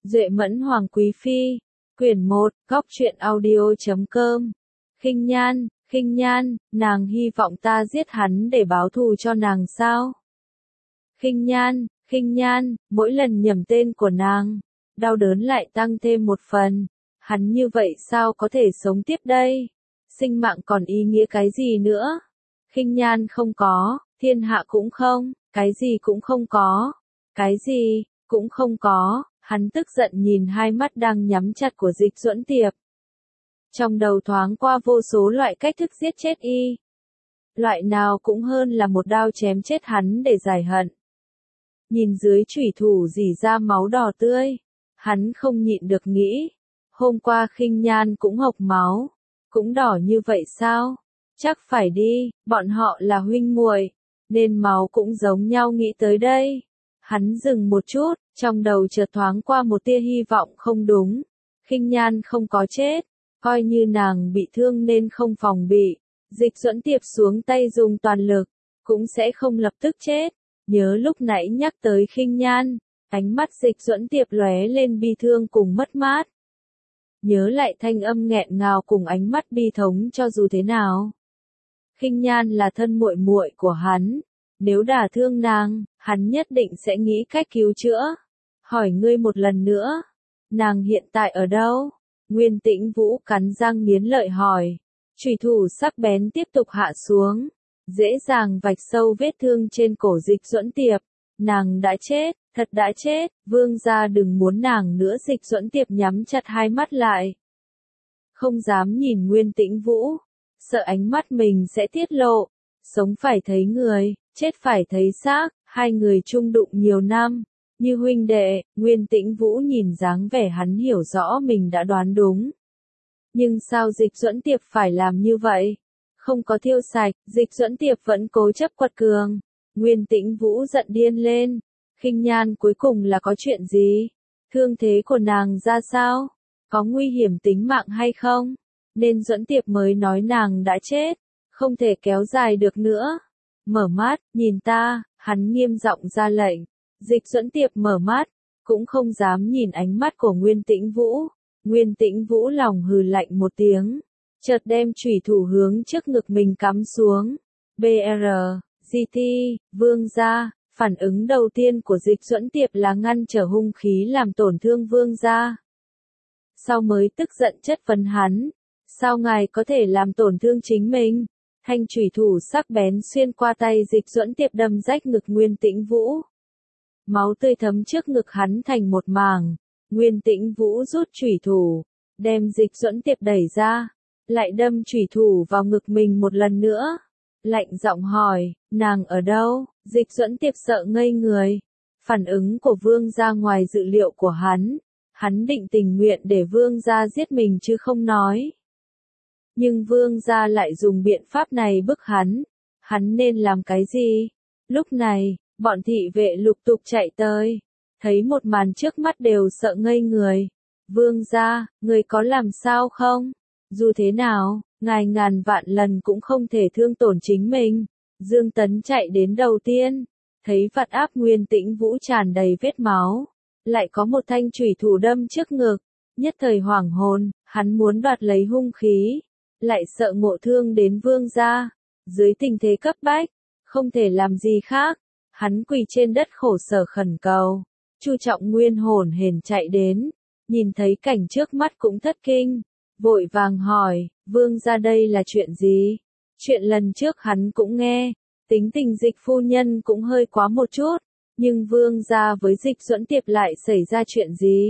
Duệ Mẫn Hoàng Quý Phi, quyển 1, góc truyện audio.com. Khinh Nhan, nàng hy vọng ta giết hắn để báo thù cho nàng sao? Khinh Nhan, mỗi lần nhầm tên của nàng, đau đớn lại tăng thêm một phần. Hắn như vậy sao có thể sống tiếp đây? Sinh mạng còn ý nghĩa cái gì nữa? Khinh Nhan không có, thiên hạ cũng không, cái gì cũng không có. Cái gì cũng không có. Hắn tức giận nhìn hai mắt đang nhắm chặt của Dịch Duẫn Tiệp. Trong đầu thoáng qua vô số loại cách thức giết chết y. Loại nào cũng hơn là một đao chém chết hắn để giải hận. Nhìn dưới chủy thủ rỉ ra máu đỏ tươi, hắn không nhịn được nghĩ, hôm qua Khinh Nhan cũng hộc máu, cũng đỏ như vậy sao? Chắc phải đi, bọn họ là huynh muội, nên máu cũng giống nhau nghĩ tới đây. Hắn dừng một chút, trong đầu chợt thoáng qua một tia hy vọng không đúng. Khinh Nhan không có chết, coi như nàng bị thương nên không phòng bị. Dịch Duẫn Tiệp xuống tay dùng toàn lực, cũng sẽ không lập tức chết. Nhớ lúc nãy nhắc tới Khinh Nhan, ánh mắt Dịch Duẫn Tiệp lóe lên bi thương cùng mất mát. Nhớ lại thanh âm nghẹn ngào cùng ánh mắt bi thống cho dù thế nào. Khinh Nhan là thân muội muội của hắn. Nếu đả thương nàng, hắn nhất định sẽ nghĩ cách cứu chữa. Hỏi ngươi một lần nữa, nàng hiện tại ở đâu? Nguyên Tĩnh Vũ cắn răng nghiến lợi hỏi. Chủy thủ sắc bén tiếp tục hạ xuống, dễ dàng vạch sâu vết thương trên cổ Dịch Duẫn Tiệp. Nàng đã chết, thật đã chết, vương gia đừng muốn nàng nữa. Dịch Duẫn Tiệp nhắm chặt hai mắt lại. Không dám nhìn Nguyên Tĩnh Vũ, sợ ánh mắt mình sẽ tiết lộ. Sống phải thấy người, chết phải thấy xác, hai người chung đụng nhiều năm, như huynh đệ. Nguyên Tĩnh Vũ nhìn dáng vẻ hắn hiểu rõ mình đã đoán đúng. Nhưng sao Dịch Duẫn Tiệp phải làm như vậy? Không có thiêu sạch, Dịch Duẫn Tiệp vẫn cố chấp quật cường. Nguyên Tĩnh Vũ giận điên lên. Khinh Nhan cuối cùng là có chuyện gì? Thương thế của nàng ra sao? Có nguy hiểm tính mạng hay không? Nên Duẫn Tiệp mới nói nàng đã chết. Không thể kéo dài được nữa. Mở mắt, nhìn ta, hắn nghiêm giọng ra lệnh. Dịch Duẫn Tiệp mở mắt, cũng không dám nhìn ánh mắt của Nguyên Tĩnh Vũ. Nguyên Tĩnh Vũ lòng hừ lạnh một tiếng, chợt đem chủy thủ hướng trước ngực mình cắm xuống. BR, vương gia. Phản ứng đầu tiên của Dịch Duẫn Tiệp là ngăn trở hung khí làm tổn thương vương gia. Sau mới tức giận chất vấn hắn. Sao ngài có thể làm tổn thương chính mình? Thanh chủy thủ sắc bén xuyên qua tay Dịch Duẫn Tiệp đâm rách ngực Nguyên Tĩnh Vũ. Máu tươi thấm trước ngực hắn thành một mảng. Nguyên Tĩnh Vũ rút chủy thủ, đem Dịch Duẫn Tiệp đẩy ra, lại đâm chủy thủ vào ngực mình một lần nữa. Lạnh giọng hỏi, nàng ở đâu? Dịch Duẫn Tiệp sợ ngây người. Phản ứng của vương gia ngoài dự liệu của hắn. Hắn định tình nguyện để vương gia giết mình chứ không nói. Nhưng vương gia lại dùng biện pháp này bức hắn. Hắn nên làm cái gì? Lúc này, bọn thị vệ lục tục chạy tới. Thấy một màn trước mắt đều sợ ngây người. Vương gia, người có làm sao không? Dù thế nào, ngài ngàn vạn lần cũng không thể thương tổn chính mình. Dương Tấn chạy đến đầu tiên. Thấy vạt áp Nguyên Tĩnh Vũ tràn đầy vết máu. Lại có một thanh chủy thủ đâm trước ngực. Nhất thời hoảng hồn, hắn muốn đoạt lấy hung khí. Lại sợ ngộ thương đến vương gia. Dưới tình thế cấp bách, không thể làm gì khác. Hắn quỳ trên đất khổ sở khẩn cầu. Chu Trọng Nguyên hổn hển chạy đến, nhìn thấy cảnh trước mắt cũng thất kinh, vội vàng hỏi, vương gia đây là chuyện gì? Chuyện lần trước hắn cũng nghe, tính tình Dịch phu nhân cũng hơi quá một chút, nhưng vương gia với Dịch Duẫn Tiệp lại xảy ra chuyện gì?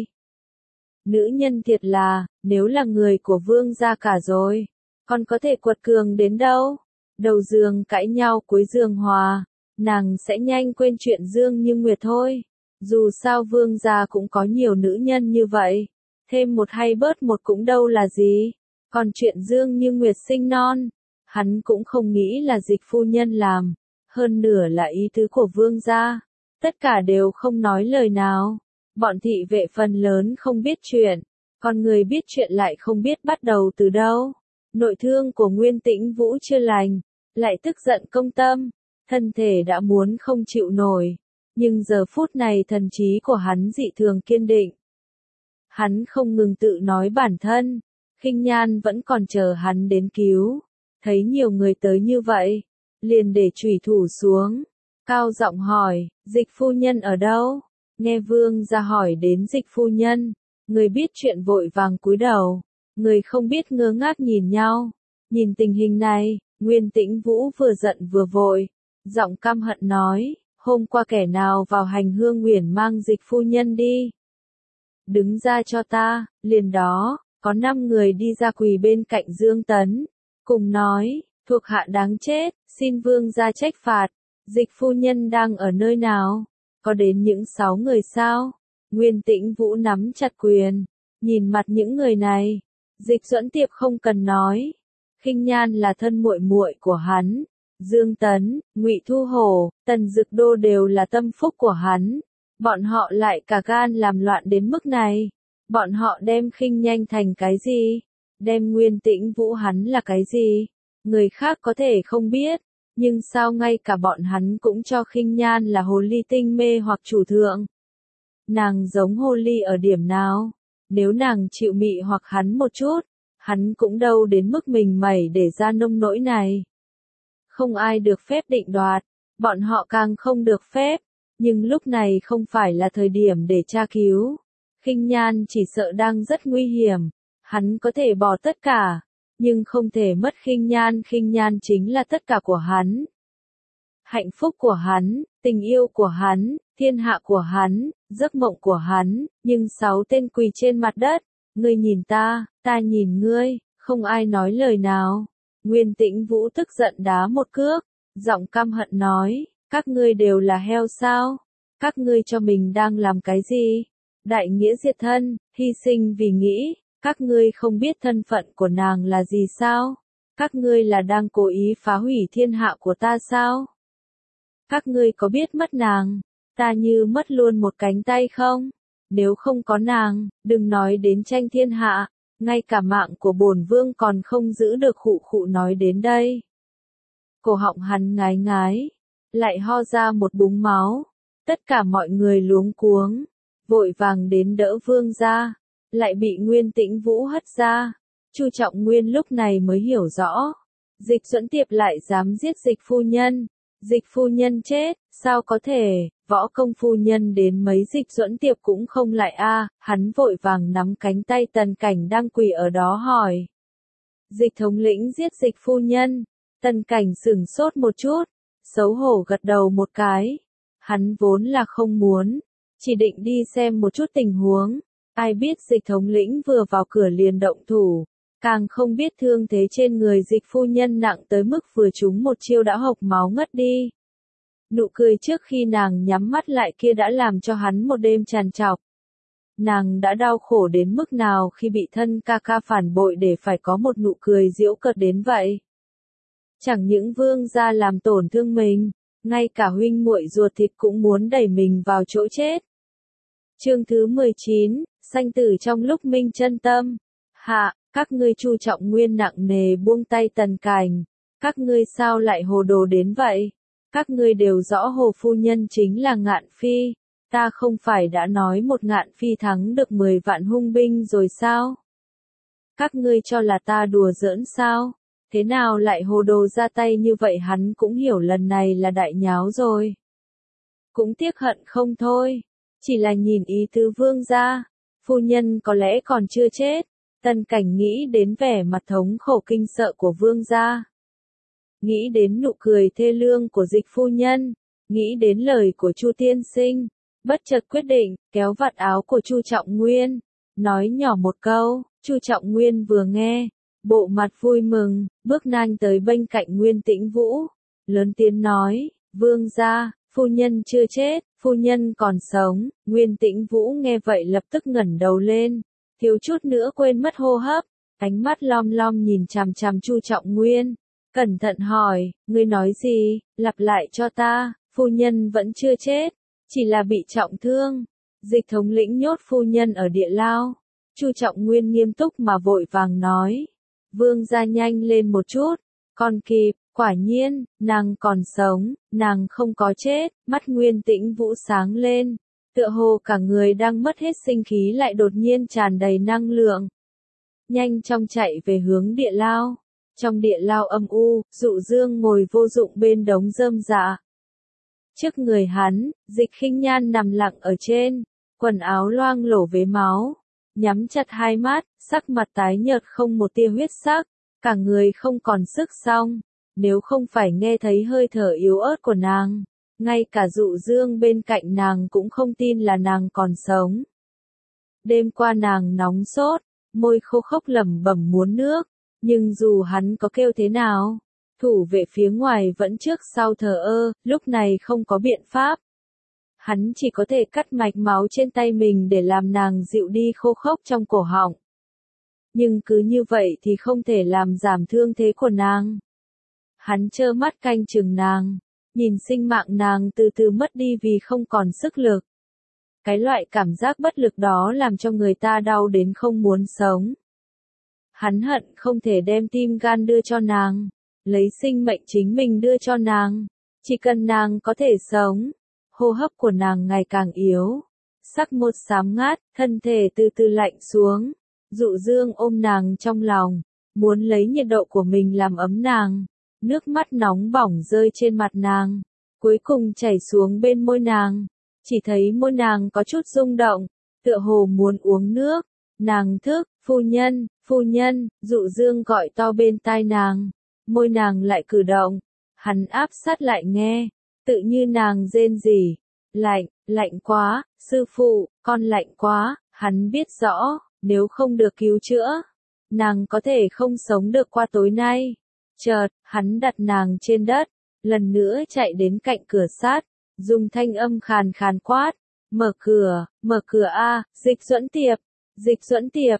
Nữ nhân thiệt là, nếu là người của vương gia cả rồi, còn có thể quật cường đến đâu? Đầu giường cãi nhau cuối giường hòa, nàng sẽ nhanh quên chuyện Dương Như Nguyệt thôi. Dù sao vương gia cũng có nhiều nữ nhân như vậy, thêm một hay bớt một cũng đâu là gì. Còn chuyện Dương Như Nguyệt sinh non, hắn cũng không nghĩ là Dịch phu nhân làm, hơn nửa là ý tứ của vương gia. Tất cả đều không nói lời nào. Bọn thị vệ phần lớn không biết chuyện, còn người biết chuyện lại không biết bắt đầu từ đâu. Nội thương của Nguyên Tĩnh Vũ chưa lành, lại tức giận công tâm, thân thể đã muốn không chịu nổi. Nhưng giờ phút này thần trí của hắn dị thường kiên định. Hắn không ngừng tự nói bản thân, Khinh Nhan vẫn còn chờ hắn đến cứu. Thấy nhiều người tới như vậy, liền để chủy thủ xuống, cao giọng hỏi, Dịch phu nhân ở đâu? Nghe vương gia hỏi đến Dịch phu nhân, người biết chuyện vội vàng cúi đầu, người không biết ngơ ngác nhìn nhau. Nhìn tình hình này, Nguyên Tĩnh Vũ vừa giận vừa vội, giọng căm hận nói, hôm qua kẻ nào vào hành hương uyển mang Dịch phu nhân đi? Đứng ra cho ta. Liền đó, có 5 người đi ra quỳ bên cạnh Dương Tấn, cùng nói, thuộc hạ đáng chết, xin vương gia trách phạt. Dịch phu nhân đang ở nơi nào? Có đến những 6 người sao? Nguyên Tĩnh Vũ nắm chặt quyền, nhìn mặt những người này. Dịch Duẫn Tiệp không cần nói, Khinh Nhan là thân muội muội của hắn. Dương Tấn, Ngụy Thu Hổ, Tần Dực Đô đều là tâm phúc của hắn. Bọn họ lại cả gan làm loạn đến mức này. Bọn họ đem Khinh Nhan thành cái gì? Đem Nguyên Tĩnh Vũ hắn là cái gì? Người khác có thể không biết, nhưng sao ngay cả bọn hắn cũng cho Khinh Nhan là hồ ly tinh mê hoặc chủ thượng? Nàng giống hồ ly ở điểm nào? Nếu nàng chịu mị hoặc hắn một chút, hắn cũng đâu đến mức mình mẩy để ra nông nỗi này. Không ai được phép định đoạt, bọn họ càng không được phép, nhưng lúc này không phải là thời điểm để tra cứu. Khinh Nhan chỉ sợ đang rất nguy hiểm, hắn có thể bỏ tất cả, nhưng không thể mất Khinh Nhan. Khinh Nhan chính là tất cả của hắn. Hạnh phúc của hắn, tình yêu của hắn, thiên hạ của hắn, giấc mộng của hắn, nhưng 6 tên quỳ trên mặt đất, ngươi nhìn ta nhìn ngươi, không ai nói lời nào. Nguyên Tĩnh Vũ tức giận đá một cước, giọng căm hận nói, các ngươi đều là heo sao? Các ngươi cho mình đang làm cái gì? Đại nghĩa diệt thân, hy sinh vì nghĩ, các ngươi không biết thân phận của nàng là gì sao? Các ngươi là đang cố ý phá hủy thiên hạ của ta sao? Các ngươi có biết mất nàng, ta như mất luôn một cánh tay không? Nếu không có nàng, đừng nói đến tranh thiên hạ, ngay cả mạng của bổn vương còn không giữ được. Khụ khụ nói đến đây, cổ họng hắn ngái ngái, lại ho ra một búng máu. Tất cả mọi người luống cuống, vội vàng đến đỡ vương gia, lại bị Nguyên Tĩnh Vũ hất ra. Chu Trọng Nguyên lúc này mới hiểu rõ, Dịch Duẫn Tiệp lại dám giết Dịch phu nhân. Dịch phu nhân chết, sao có thể? Võ công phu nhân đến mấy Dịch Duẫn Tiệp cũng không lại a. Hắn vội vàng nắm cánh tay Tần Cảnh đang quỳ ở đó hỏi, Dịch thống lĩnh giết Dịch phu nhân. Tần Cảnh sửng sốt một chút, xấu hổ gật đầu một cái. Hắn vốn là không muốn, chỉ định đi xem một chút tình huống. Ai biết Dịch thống lĩnh vừa vào cửa liền động thủ, càng không biết thương thế trên người Dịch phu nhân nặng tới mức vừa trúng một chiêu đã hộc máu ngất đi. Nụ cười trước khi nàng nhắm mắt lại kia đã làm cho hắn một đêm trằn trọc. Nàng đã đau khổ đến mức nào khi bị thân ca ca phản bội để phải có một nụ cười giễu cợt đến vậy. Chẳng những vương gia làm tổn thương mình, ngay cả huynh muội ruột thịt cũng muốn đẩy mình vào chỗ chết. Chương thứ 19, sanh tử trong lúc minh chân tâm. Hạ, các ngươi. Chu Trọng Nguyên nặng nề buông tay Tần Cảnh. Các ngươi sao lại hồ đồ đến vậy? Các ngươi đều rõ Hồ phu nhân chính là Ngạn Phi. Ta không phải đã nói một Ngạn Phi thắng được 10 vạn hung binh rồi sao? Các ngươi cho là ta đùa giỡn sao? Thế nào lại hồ đồ ra tay như vậy? Hắn cũng hiểu lần này là đại nháo rồi. Cũng tiếc hận không thôi. Chỉ là nhìn ý tứ vương gia, phu nhân có lẽ còn chưa chết. Tần Cảnh nghĩ đến vẻ mặt thống khổ kinh sợ của vương gia, nghĩ đến nụ cười thê lương của Dịch phu nhân, nghĩ đến lời của Chu tiên sinh, bất chợt quyết định kéo vạt áo của Chu Trọng Nguyên, nói nhỏ một câu. Chu Trọng Nguyên vừa nghe, bộ mặt vui mừng, bước nhanh tới bên cạnh Nguyên Tĩnh Vũ, lớn tiếng nói, vương gia, phu nhân chưa chết, phu nhân còn sống. Nguyên Tĩnh Vũ nghe vậy lập tức ngẩng đầu lên, thiếu chút nữa quên mất hô hấp, ánh mắt lom lom nhìn chằm chằm Chu Trọng Nguyên, cẩn thận hỏi, ngươi nói gì? Lặp lại cho ta. Phu nhân vẫn chưa chết, chỉ là bị trọng thương. Dịch thống lĩnh nhốt phu nhân ở địa lao. Chu Trọng Nguyên nghiêm túc mà vội vàng nói, vương gia nhanh lên một chút, còn kịp. Quả nhiên, nàng còn sống, nàng không có chết. Mắt Nguyên Tĩnh Vũ sáng lên, tựa hồ cả người đang mất hết sinh khí lại đột nhiên tràn đầy năng lượng. Nhanh chóng chạy về hướng địa lao. Trong địa lao âm u, Dụ Dương ngồi vô dụng bên đống rơm rạ. Trước người hắn, Dịch Khinh Nhan nằm lặng ở trên, quần áo loang lổ vế máu, nhắm chặt hai mắt, sắc mặt tái nhợt không một tia huyết sắc, cả người không còn sức xong, nếu không phải nghe thấy hơi thở yếu ớt của nàng, ngay cả Dụ Dương bên cạnh nàng cũng không tin là nàng còn sống. Đêm qua nàng nóng sốt, môi khô khốc lẩm bẩm muốn nước, nhưng dù hắn có kêu thế nào, thủ vệ phía ngoài vẫn trước sau thờ ơ, lúc này không có biện pháp. Hắn chỉ có thể cắt mạch máu trên tay mình để làm nàng dịu đi khô khốc trong cổ họng. Nhưng cứ như vậy thì không thể làm giảm thương thế của nàng. Hắn trơ mắt canh chừng nàng, nhìn sinh mạng nàng từ từ mất đi vì không còn sức lực. Cái loại cảm giác bất lực đó làm cho người ta đau đến không muốn sống. Hắn hận không thể đem tim gan đưa cho nàng, lấy sinh mệnh chính mình đưa cho nàng, chỉ cần nàng có thể sống. Hô hấp của nàng ngày càng yếu, sắc mốt xám ngát, thân thể từ từ lạnh xuống. Dụ Dương ôm nàng trong lòng, muốn lấy nhiệt độ của mình làm ấm nàng. Nước mắt nóng bỏng rơi trên mặt nàng, cuối cùng chảy xuống bên môi nàng. Chỉ thấy môi nàng có chút rung động, tựa hồ muốn uống nước. Nàng thức, phu nhân, Dụ Dương gọi to bên tai nàng. Môi nàng lại cử động, hắn áp sát lại nghe, tự như nàng rên rỉ. Lạnh quá, sư phụ, con lạnh quá, hắn biết rõ, nếu không được cứu chữa, nàng có thể không sống được qua tối nay. Chợt, hắn đặt nàng trên đất, lần nữa chạy đến cạnh cửa sắt, dùng thanh âm khàn khàn quát, mở cửa a, Dịch Duẫn Tiệp,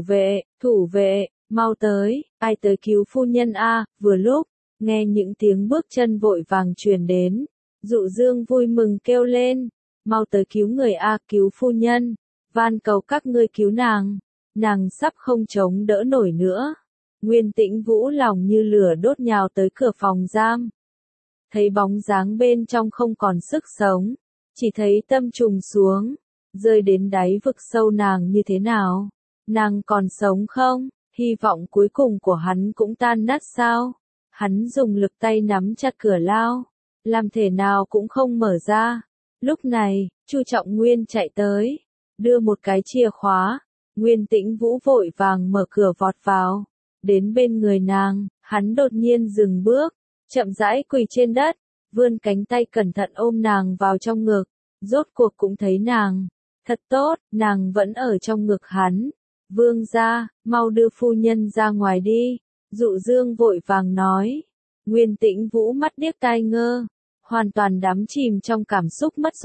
thủ vệ, mau tới, ai tới cứu phu nhân a. Vừa lúc, nghe những tiếng bước chân vội vàng truyền đến, Dụ Dương vui mừng kêu lên, mau tới cứu người a, cứu phu nhân, van cầu các ngươi cứu nàng sắp không chống đỡ nổi nữa. Nguyên Tĩnh Vũ lòng như lửa đốt nhào tới cửa phòng giam. Thấy bóng dáng bên trong không còn sức sống, chỉ thấy tâm trùng xuống, rơi đến đáy vực sâu nàng như thế nào? Nàng còn sống không? Hy vọng cuối cùng của hắn cũng tan nát sao? Hắn dùng lực tay nắm chặt cửa lao, làm thể nào cũng không mở ra. Lúc này, Chu Trọng Nguyên chạy tới, đưa một cái chìa khóa. Nguyên Tĩnh Vũ vội vàng mở cửa vọt vào. Đến bên người nàng, hắn đột nhiên dừng bước, chậm rãi quỳ trên đất, vươn cánh tay cẩn thận ôm nàng vào trong ngực. Rốt cuộc cũng thấy nàng. Thật tốt, nàng vẫn ở trong ngực hắn. Vương gia, mau đưa phu nhân ra ngoài đi. Dụ Dương vội vàng nói. Nguyên Tĩnh Vũ mắt điếc tai ngơ, hoàn toàn đắm chìm trong cảm xúc mất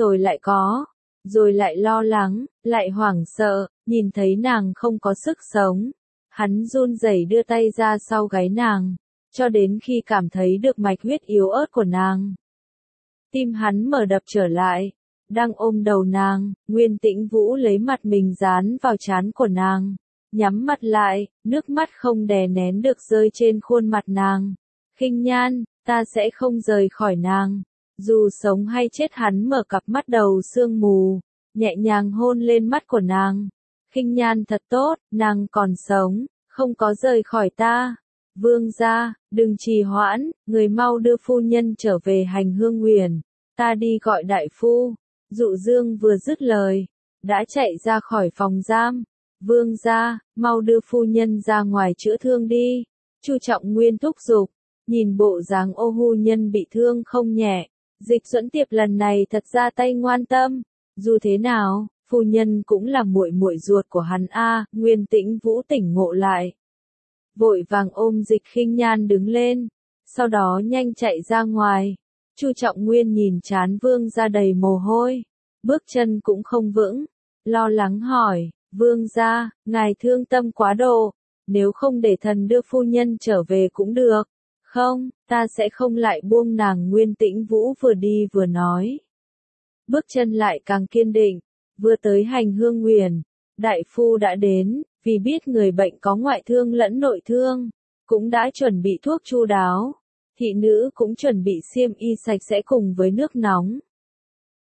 rồi lại lo lắng, lại hoảng sợ, nhìn thấy nàng không có sức sống. Hắn run rẩy đưa tay ra sau gáy nàng, cho đến khi cảm thấy được mạch huyết yếu ớt của nàng. Tim hắn mở đập trở lại, đang ôm đầu nàng, Nguyên Tĩnh Vũ lấy mặt mình dán vào trán của nàng, nhắm mắt lại, nước mắt không đè nén được rơi trên khuôn mặt nàng. Khinh Nhan, ta sẽ không rời khỏi nàng. Dù sống hay chết hắn mở cặp mắt đầu sương mù, nhẹ nhàng hôn lên mắt của nàng. Khinh Nhan thật tốt, nàng còn sống, không có rời khỏi ta. Vương gia, đừng trì hoãn, người mau đưa phu nhân trở về Hành Hương Huyền, ta đi gọi đại phu. Dụ Dương vừa dứt lời, đã chạy ra khỏi phòng giam. Vương gia, mau đưa phu nhân ra ngoài chữa thương đi. Chu Trọng Nguyên thúc giục, nhìn bộ dáng ô hu nhân bị thương không nhẹ. Dịch Duẫn Tiệp lần này thật ra tay ngoan tâm. Dù thế nào, phu nhân cũng là muội muội ruột của hắn a. Nguyên Tĩnh Vũ tỉnh ngộ lại, vội vàng ôm Dịch Khinh Nhan đứng lên, sau đó nhanh chạy ra ngoài. Chu Trọng Nguyên nhìn trán vương gia đầy mồ hôi, bước chân cũng không vững, lo lắng hỏi, vương gia, ngài thương tâm quá độ, nếu không để thần đưa phu nhân trở về cũng được. Không, ta sẽ không lại buông nàng. Nguyên Tĩnh Vũ vừa đi vừa nói. Bước chân lại càng kiên định, vừa tới Hành Hương Huyền, đại phu đã đến, vì biết người bệnh có ngoại thương lẫn nội thương, cũng đã chuẩn bị thuốc chu đáo. Thị nữ cũng chuẩn bị xiêm y sạch sẽ cùng với nước nóng.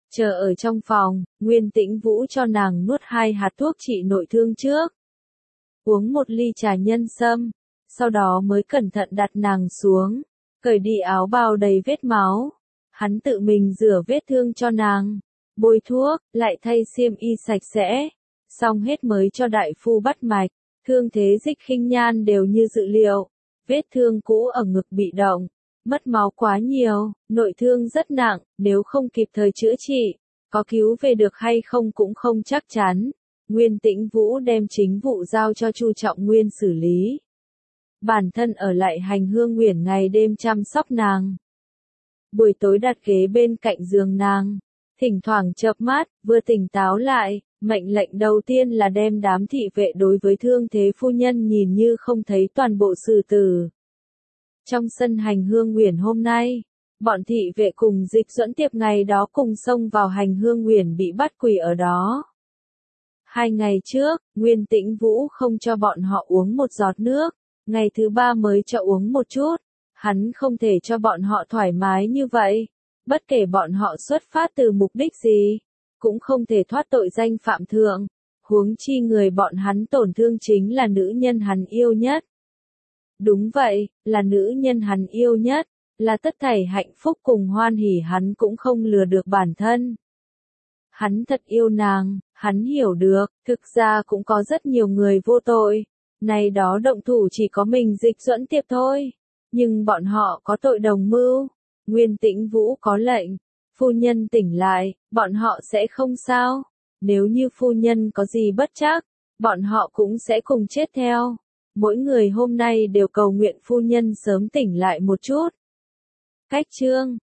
Chờ ở trong phòng, Nguyên Tĩnh Vũ cho nàng nuốt 2 hạt thuốc trị nội thương trước. Uống 1 ly trà nhân sâm, sau đó mới cẩn thận đặt nàng xuống, cởi đi áo bào đầy vết máu. Hắn tự mình rửa vết thương cho nàng, bôi thuốc, lại thay xiêm y sạch sẽ. Xong hết mới cho đại phu bắt mạch. Thương thế Dịch Khinh Nhan đều như dự liệu. Vết thương cũ ở ngực bị động, mất máu quá nhiều, nội thương rất nặng, nếu không kịp thời chữa trị, có cứu về được hay không cũng không chắc chắn. Nguyên Tĩnh Vũ đem chính vụ giao cho Chu Trọng Nguyên xử lý. Bản thân ở lại Hành Hương Uyển ngày đêm chăm sóc nàng. Buổi tối đặt ghế bên cạnh giường nàng, thỉnh thoảng chợp mắt, vừa tỉnh táo lại, mệnh lệnh đầu tiên là đem đám thị vệ đối với thương thế phu nhân nhìn như không thấy toàn bộ xử tử. Trong sân Hành Hương Uyển hôm nay, bọn thị vệ cùng Dịch Duẫn Tiệp ngày đó cùng xông vào Hành Hương Uyển bị bắt quỳ ở đó. 2 ngày trước, Nguyên Tĩnh Vũ không cho bọn họ uống một giọt nước, ngày thứ 3 mới cho uống một chút. Hắn không thể cho bọn họ thoải mái như vậy, bất kể bọn họ xuất phát từ mục đích gì, cũng không thể thoát tội danh phạm thượng, huống chi người bọn hắn tổn thương chính là nữ nhân hắn yêu nhất. Đúng vậy, là nữ nhân hắn yêu nhất, là tất thảy hạnh phúc cùng hoan hỉ hắn cũng không lừa được bản thân. Hắn thật yêu nàng, hắn hiểu được, thực ra cũng có rất nhiều người vô tội, này đó động thủ chỉ có mình Dịch Duẫn Tiệp thôi. Nhưng bọn họ có tội đồng mưu. Nguyên Tĩnh Vũ có lệnh, phu nhân tỉnh lại, bọn họ sẽ không sao. Nếu như phu nhân có gì bất trắc, bọn họ cũng sẽ cùng chết theo. Mỗi người hôm nay đều cầu nguyện phu nhân sớm tỉnh lại một chút. Cách chương